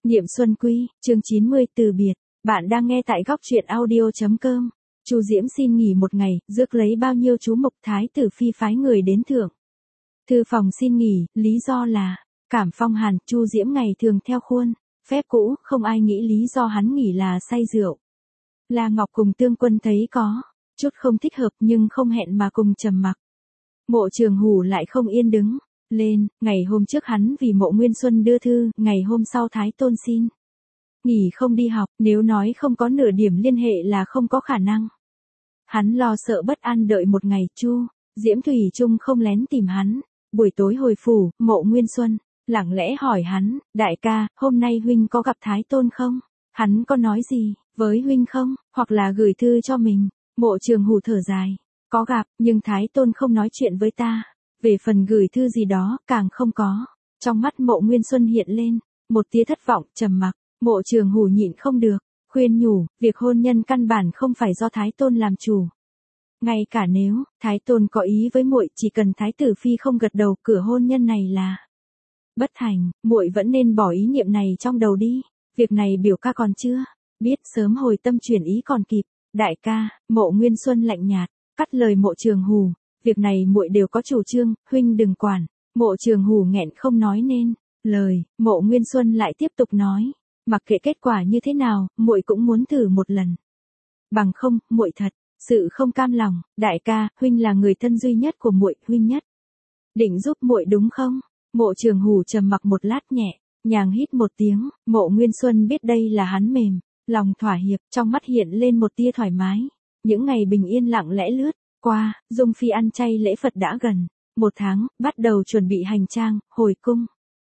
Niệm Xuân Quy, chương 90 từ biệt. Bạn đang nghe tại góc truyện audio.com. Chu Diễm xin nghỉ một ngày, rước lấy bao nhiêu chú mộc thái tử phi phái người đến thưởng. Thư phòng xin nghỉ, lý do là cảm phong hàn. Chu Diễm ngày thường theo khuôn phép cũ, không ai nghĩ lý do hắn nghỉ là say rượu. La Ngọc cùng Tương Quân thấy có chút không thích hợp nhưng không hẹn mà cùng trầm mặc. Mộ Trường Hủ lại không yên đứng lên. Ngày hôm trước hắn vì Mộ Nguyên Xuân đưa thư, ngày hôm sau Thái Tôn xin nghỉ không đi học, nếu nói không có nửa điểm liên hệ là không có khả năng. Hắn lo sợ bất an đợi một ngày. Chu Diễm thủy chung không lén tìm hắn. Buổi tối hồi phủ, Mộ Nguyên Xuân lặng lẽ hỏi hắn, đại ca, hôm nay huynh có gặp Thái Tôn không? Hắn có nói gì với huynh không, hoặc là gửi thư cho mình? Mộ Trường Hủ thở dài, có gặp, nhưng Thái Tôn không nói chuyện với ta. Về phần gửi thư gì đó, càng không có. Trong mắt Mộ Nguyên Xuân hiện lên một tia thất vọng, trầm mặc. Mộ Trường Hủ nhịn không được, khuyên nhủ, việc hôn nhân căn bản không phải do Thái Tôn làm chủ. Ngay cả nếu Thái Tôn có ý với muội, chỉ cần Thái tử phi không gật đầu, cửa hôn nhân này là bất thành, muội vẫn nên bỏ ý niệm này trong đầu đi. Việc này biểu ca còn chưa biết, sớm hồi tâm chuyển ý còn kịp. Đại ca, Mộ Nguyên Xuân lạnh nhạt cắt lời Mộ Trường Hủ, việc này muội đều có chủ trương, huynh đừng quản. Mộ Trường Hủ nghẹn không nói nên lời. Mộ Nguyên Xuân lại tiếp tục nói, mặc kệ kết quả như thế nào, muội cũng muốn thử một lần. Bằng không, muội thật sự không cam lòng. Đại ca, huynh là người thân duy nhất của muội, huynh nhất định giúp muội đúng không? Mộ Trường Hủ trầm mặc một lát, nhẹ nhàng hít một tiếng. Mộ Nguyên Xuân biết đây là hắn mềm lòng thỏa hiệp, trong mắt hiện lên một tia thoải mái. Những ngày bình yên lặng lẽ lướt qua. Dung Phi ăn chay lễ Phật đã gần một tháng, bắt đầu chuẩn bị hành trang, hồi cung.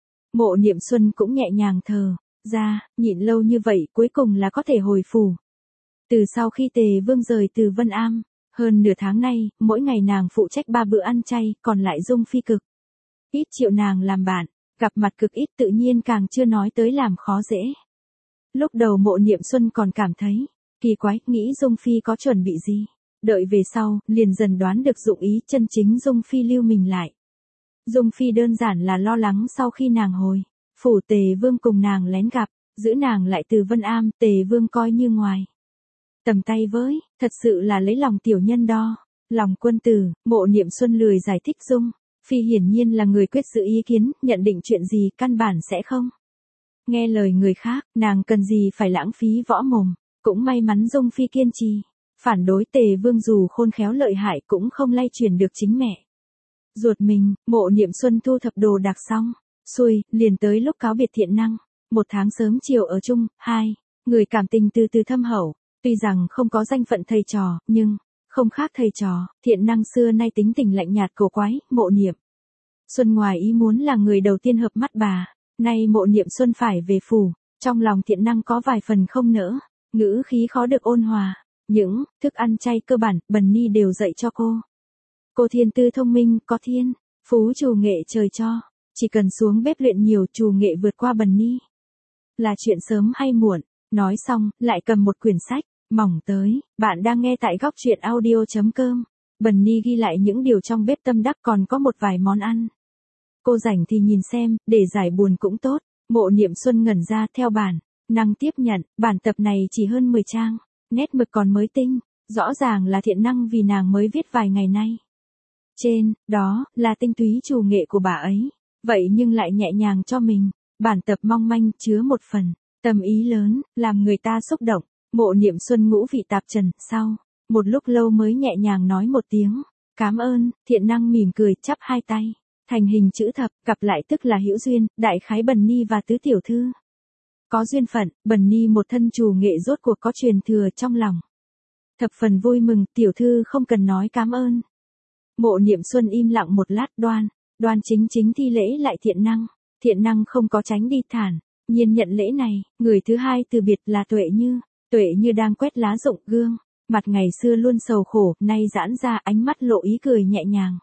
Mộ Niệm Xuân cũng nhẹ nhàng thở ra, nhịn lâu như vậy cuối cùng là có thể hồi phủ. Từ sau khi Tề Vương rời từ Vân Am, hơn nửa tháng nay, mỗi ngày nàng phụ trách 3 bữa ăn chay, còn lại Dung Phi cực ít chịu nàng làm bạn, gặp mặt cực ít, tự nhiên càng chưa nói tới làm khó dễ. Lúc đầu Mộ Niệm Xuân còn cảm thấy kỳ quái, nghĩ Dung Phi có chuẩn bị gì. Đợi về sau, liền dần đoán được dụng ý chân chính Dung Phi lưu mình lại. Dung Phi đơn giản là lo lắng sau khi nàng hồi phủ Tề Vương cùng nàng lén gặp, giữ nàng lại từ Vân Am. Tề Vương coi như ngoài tầm tay với, thật sự là lấy lòng tiểu nhân đo lòng quân tử. Mộ Niệm Xuân lười giải thích. Dung Phi hiển nhiên là người quyết giữ ý kiến, nhận định chuyện gì căn bản sẽ không nghe lời người khác, nàng cần gì phải lãng phí võ mồm. Cũng may mắn Dung Phi kiên trì phản đối Tề Vương, dù khôn khéo lợi hại cũng không lay chuyển được chính mẹ ruột mình. Mộ Niệm Xuân thu thập đồ đạc xong xuôi, liền tới lúc cáo biệt Thiện Năng. Một tháng sớm chiều ở chung, hai người cảm tình từ từ thâm hậu. Tuy rằng không có danh phận thầy trò, nhưng không khác thầy trò. Thiện Năng xưa nay tính tình lạnh nhạt cổ quái. Mộ Niệm Xuân ngoài ý muốn là người đầu tiên hợp mắt bà. Nay Mộ Niệm Xuân phải về phủ, trong lòng Thiện Năng có vài phần không nỡ, ngữ khí khó được ôn hòa. Những thức ăn chay cơ bản, Bần Ni đều dạy cho cô. Cô thiên tư thông minh, có thiên phú trù nghệ trời cho, chỉ cần xuống bếp luyện nhiều, trù nghệ vượt qua Bần Ni là chuyện sớm hay muộn. Nói xong, lại cầm một quyển sách mỏng tới. Bạn đang nghe tại góc truyện audio.com. Bần Ni ghi lại những điều trong bếp tâm đắc, còn có một vài món ăn cô rảnh thì nhìn xem, để giải buồn cũng tốt. Mộ Niệm Xuân ngẩn ra, theo bản năng tiếp nhận. Bản tập này chỉ hơn 10 trang, nét mực còn mới tinh, rõ ràng là Thiện Năng vì nàng mới viết vài ngày nay. Trên đó là tinh túy trù nghệ của bà ấy, vậy nhưng lại nhẹ nhàng cho mình. Bản tập mong manh, chứa một phần tâm ý lớn, làm người ta xúc động. Mộ Niệm Xuân ngũ vị tạp trần, sau một lúc lâu mới nhẹ nhàng nói một tiếng cảm ơn. Thiện Năng mỉm cười, chắp hai tay thành hình chữ thập, gặp lại tức là hữu duyên. Đại khái Bần Ni và tứ tiểu thư có duyên phận. Bần Ni một thân trù nghệ rốt cuộc có truyền thừa, trong lòng thập phần vui mừng. Tiểu thư không cần nói cảm ơn. Mộ Niệm Xuân im lặng một lát, đoan chính thi lễ lại Thiện Năng. Thiện Năng không có tránh đi, thản nhiên nhận lễ này. Người thứ hai từ biệt là Tuệ Như đang quét lá rụng, gương mặt ngày xưa luôn sầu khổ, nay giãn ra, ánh mắt lộ ý cười nhẹ nhàng.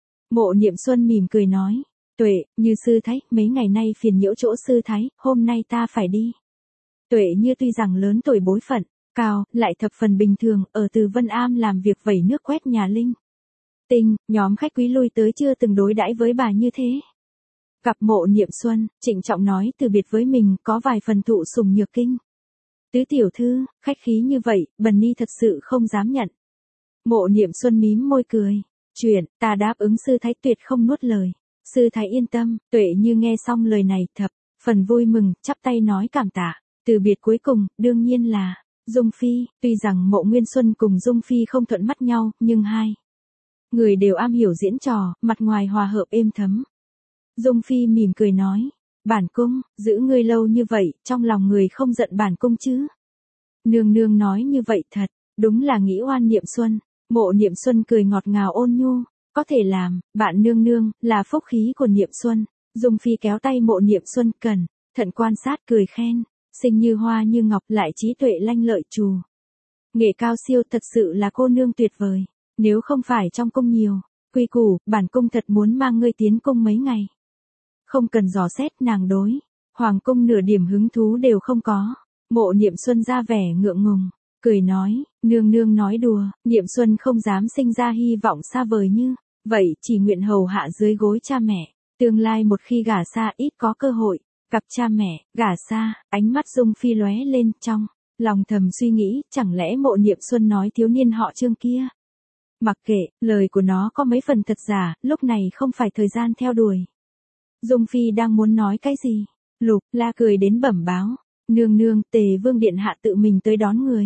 Mộ Niệm Xuân mỉm cười nói, Tuệ Như sư thái, mấy ngày nay phiền nhiễu chỗ sư thái, hôm nay ta phải đi. Tuệ Như tuy rằng lớn tuổi, bối phận cao, lại thập phần bình thường, ở từ Vân Am làm việc vẩy nước quét nhà linh tinh, nhóm khách quý lui tới chưa từng đối đãi với bà như thế. Gặp Mộ Niệm Xuân, trịnh trọng nói từ biệt với mình có vài phần thụ sủng nhược kinh. Tứ tiểu thư, khách khí như vậy, Bần Ni thật sự không dám nhận. Mộ Niệm Xuân mím môi cười. Chuyện, ta đáp ứng sư thái tuyệt không nuốt lời. Sư thái yên tâm, Tuệ Như nghe xong lời này thập phần vui mừng, chắp tay nói cảm tạ. Từ biệt cuối cùng, đương nhiên là Dung Phi. Tuy rằng Mộ Nguyên Xuân cùng Dung Phi không thuận mắt nhau, nhưng hai người đều am hiểu diễn trò, mặt ngoài hòa hợp êm thấm. Dung Phi mỉm cười nói, bản cung, giữ ngươi lâu như vậy, trong lòng người không giận bản cung chứ. Nương nương nói như vậy thật, đúng là nghĩ oan Niệm Xuân. Mộ Niệm Xuân cười ngọt ngào ôn nhu, có thể làm, bạn nương nương, là phúc khí của Niệm Xuân. Dung Phi kéo tay Mộ Niệm Xuân cẩn thận quan sát cười khen, xinh như hoa như ngọc lại trí tuệ lanh lợi trù. Nghệ cao siêu thật sự là cô nương tuyệt vời, nếu không phải trong cung nhiều quy củ, bản cung thật muốn mang ngươi tiến cung mấy ngày. Không cần dò xét nàng đối hoàng cung nửa điểm hứng thú đều không có. Mộ Niệm Xuân ra vẻ ngượng ngùng, cười nói, nương nương nói đùa, Niệm Xuân không dám sinh ra hy vọng xa vời như vậy, chỉ nguyện hầu hạ dưới gối cha mẹ, tương lai một khi gả xa ít có cơ hội gặp cha mẹ. Gả xa, ánh mắt Dung Phi lóe lên, trong lòng thầm suy nghĩ, chẳng lẽ Mộ Niệm Xuân nói thiếu niên họ Trương kia. Mặc kệ, lời của nó có mấy phần thật giả, lúc này không phải thời gian theo đuổi. Dung Phi đang muốn nói cái gì, Lục La cười đến bẩm báo, nương nương, Tề Vương điện hạ tự mình tới đón người.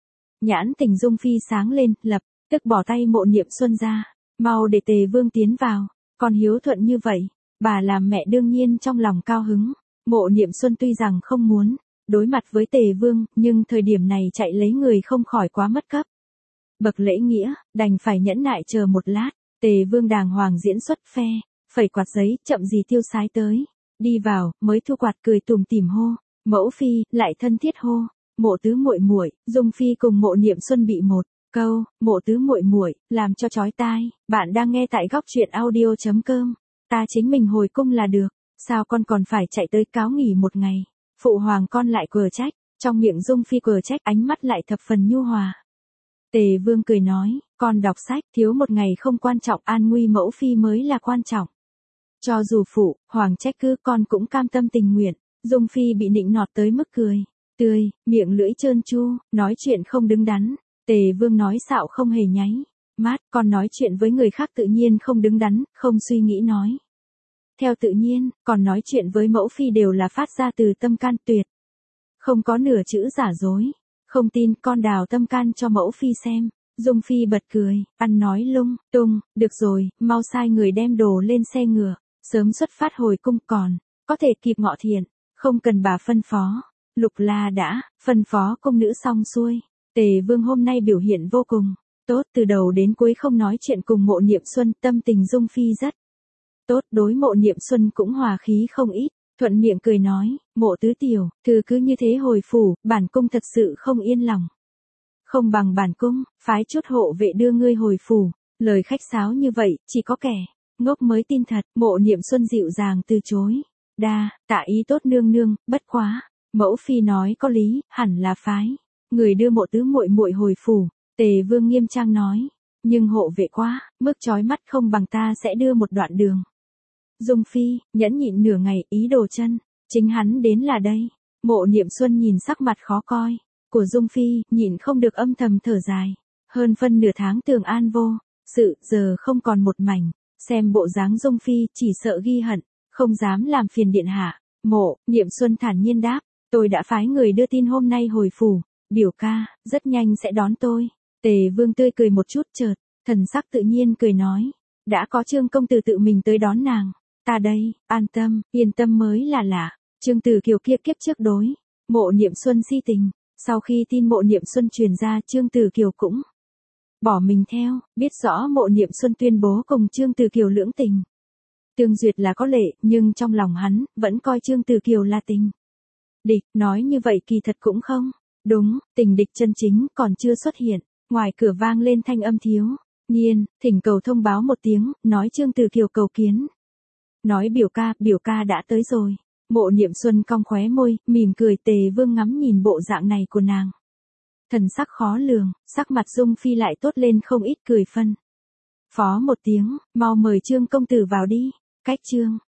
Nhãn tình Dung Phi sáng lên, lập tức bỏ tay Mộ Niệm Xuân ra, mau để Tề Vương tiến vào, con hiếu thuận như vậy, bà làm mẹ đương nhiên trong lòng cao hứng. Mộ Niệm Xuân tuy rằng không muốn đối mặt với Tề Vương, nhưng thời điểm này chạy lấy người không khỏi quá mất cấp bậc lễ nghĩa, đành phải nhẫn nại chờ một lát. Tề Vương đàng hoàng diễn xuất phe phẩy quạt giấy, chậm gì tiêu sái tới, đi vào, mới thu quạt cười tủm tỉm hô, mẫu phi, lại thân thiết hô, Mộ tứ muội muội. Dung Phi cùng Mộ Niệm Xuân bị một câu Mộ tứ muội muội làm cho chói tai. Bạn đang nghe tại góc truyện audio.com. Ta chính mình hồi cung là được, sao con còn phải chạy tới cáo nghỉ một ngày? Phụ hoàng con lại quờ trách, trong miệng Dung Phi quờ trách, ánh mắt lại thập phần nhu hòa. Tề Vương cười nói, con đọc sách, thiếu một ngày không quan trọng, an nguy mẫu phi mới là quan trọng. Cho dù phụ hoàng trách cứ, con cũng cam tâm tình nguyện. Dung Phi bị nịnh nọt tới mức cười tươi, miệng lưỡi trơn tru, nói chuyện không đứng đắn. Tề Vương nói xạo không hề nháy mắt, con nói chuyện với người khác tự nhiên không đứng đắn, không suy nghĩ nói theo tự nhiên, còn nói chuyện với mẫu phi đều là phát ra từ tâm can, tuyệt không có nửa chữ giả dối. Không tin, con đào tâm can cho mẫu phi xem. Dung Phi bật cười, ăn nói lung tung, được rồi, mau sai người đem đồ lên xe ngựa, sớm xuất phát hồi cung, còn có thể kịp Ngọ Thiện, không cần bà phân phó. Lục La đã phân phó cung nữ xong xuôi. Tề Vương hôm nay biểu hiện vô cùng tốt, từ đầu đến cuối không nói chuyện cùng Mộ Niệm Xuân, tâm tình Dung Phi rất tốt, đối Mộ Niệm Xuân cũng hòa khí không ít, thuận miệng cười nói, Mộ tứ tiểu thư cứ như thế hồi phủ, bản cung thật sự không yên lòng. Không bằng bản cung phái chút hộ vệ đưa ngươi hồi phủ. Lời khách sáo như vậy, chỉ có kẻ ngốc mới tin thật. Mộ Niệm Xuân dịu dàng từ chối, đa tạ ý tốt nương nương, bất quá mẫu phi nói có lý, hẳn là phái người đưa Mộ tứ muội muội hồi phủ. Tề Vương nghiêm trang nói, nhưng hộ vệ quá mức chói mắt, không bằng ta sẽ đưa một đoạn đường. Dung Phi nhẫn nhịn nửa ngày, ý đồ chân chính hắn đến là đây. Mộ Niệm Xuân nhìn sắc mặt khó coi của Dung Phi, nhịn không được âm thầm thở dài. Hơn phân nửa tháng Tường An vô sự, giờ không còn một mảnh. Xem bộ dáng Dung Phi, chỉ sợ ghi hận, không dám làm phiền điện hạ. Mộ Niệm Xuân thản nhiên đáp, tôi đã phái người đưa tin hôm nay hồi phủ, biểu ca rất nhanh sẽ đón tôi. Tề Vương tươi cười một chút, chợt thần sắc tự nhiên cười nói, đã có Trương công tử tự mình tới đón nàng, ta đây, an tâm, yên tâm mới là lạ. Trương Tử Kiều kia kiếp trước đối Mộ Niệm Xuân si tình, sau khi tin Mộ Niệm Xuân truyền ra, Trương Tử Kiều cũng bỏ mình theo. Biết rõ Mộ Niệm Xuân tuyên bố cùng Trương Tử Kiều lưỡng tình tương duyệt là có lệ, nhưng trong lòng hắn vẫn coi Trương Tử Kiều là tình địch. Nói như vậy kỳ thật cũng không đúng, tình địch chân chính còn chưa xuất hiện. Ngoài cửa vang lên thanh âm thiếu niên, thỉnh cầu thông báo một tiếng, nói Trương Tử Kiều cầu kiến. Nói biểu ca đã tới rồi. Mộ Niệm Xuân cong khóe môi, mỉm cười. Tề Vương ngắm nhìn bộ dạng này của nàng, thần sắc khó lường, sắc mặt Dung Phi lại tốt lên không ít, cười phân phó một tiếng, mau mời Trương công tử vào đi. Cách Trương